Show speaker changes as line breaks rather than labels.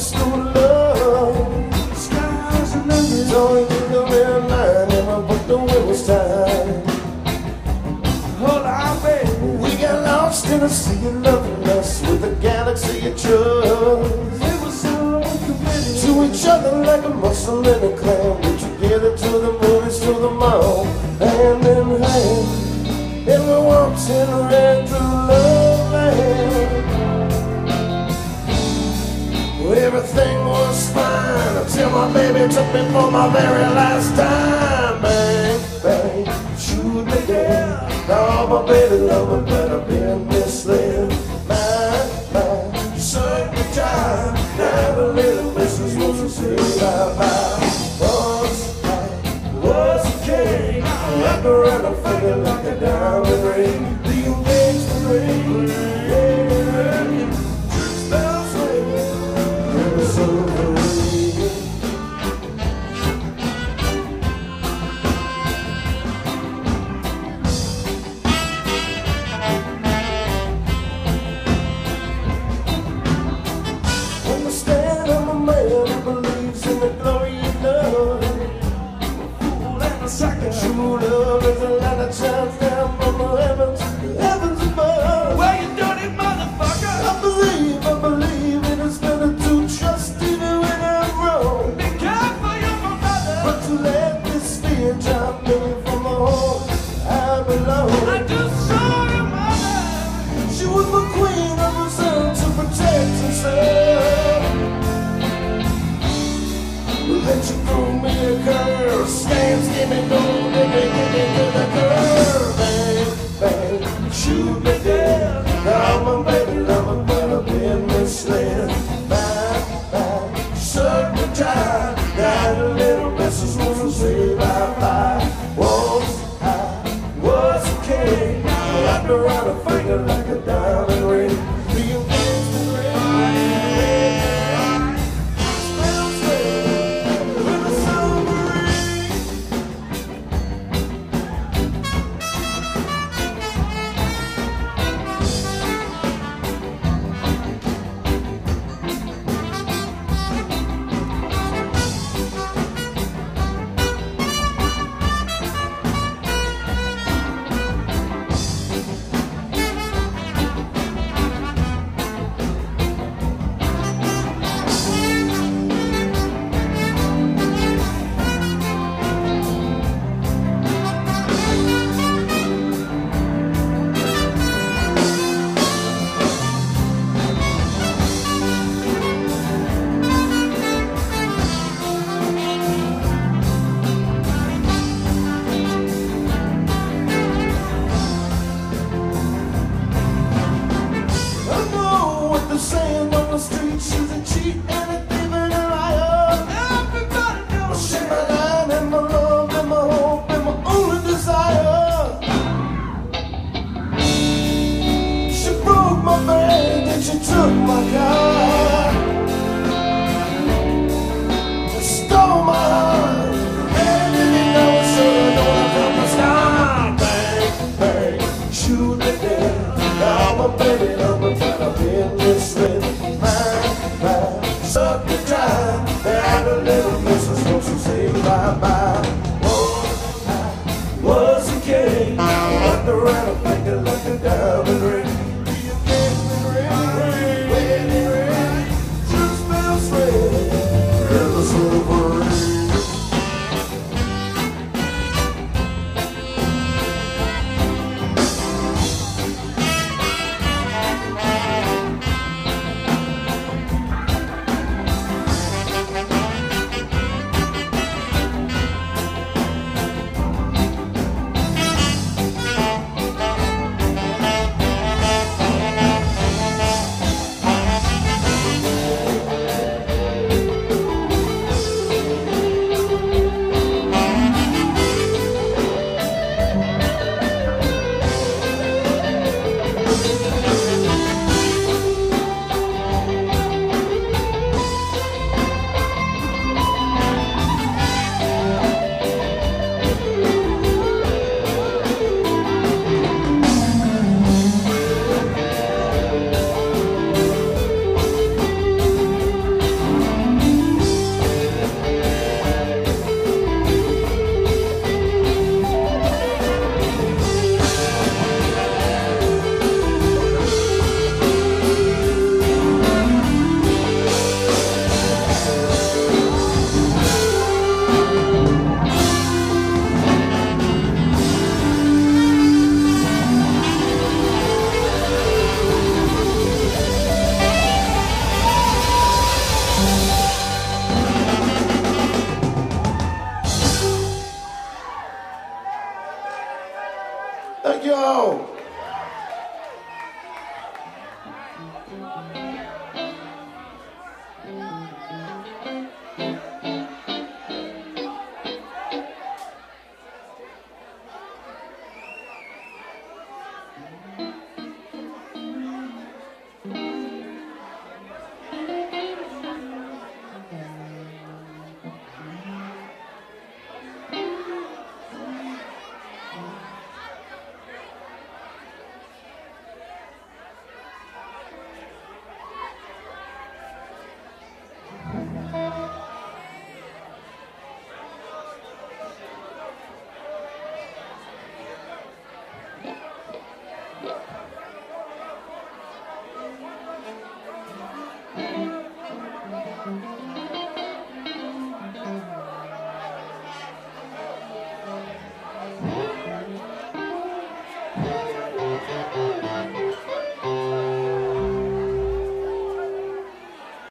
through love. Skies are limit. Don't get the red line, never put the wheels tight. Hold on, baby. We got lost in a sea of loveliness with a galaxy of trust. We were so committed to each other like a muscle and a clam. We're together to the movies, to the mall, hand in hand. And we walked in red through love land. Everything was fine until my baby took me for my very last time. Bang, bang, shoot me dead. Now my baby lover better be misled. My, certain time. Now the little missus wants to say bye-bye. Was a king, wrapped around her finger like a diamond ring. The engagement ring, yeah. Church bells ring, it was over. Understand I'm a man who believes in the glory of love. True love is a lot of chance down from the heavens above.
Well, you dirty motherfucker.
I believe it is better to trust even when I'm wrong.
Be careful, you're my mother.
But to let this fear drop me from the home I belong.
I just saw your mother.
She was the queen of herself to protect herself. Then she threw me a curve. Scams gave me gold, give me to the curve. Bang, bang, shoot me dead. Now my baby lover better be misled. Bye, bye, certain time. Now the little missus wants to say bye-bye. Once I was a king, wrapped around her finger like a diamond ring. The engagement ring. Saying on the street, she's a cheat and a thief and a liar.
Everybody knows
She's my line and my love and my hope and my only desire. She broke my bank and she took my car. She stole my heart and didn't know it, so I know it from the start. Bang, bang, shoot me dead. Now my baby lover better be misled.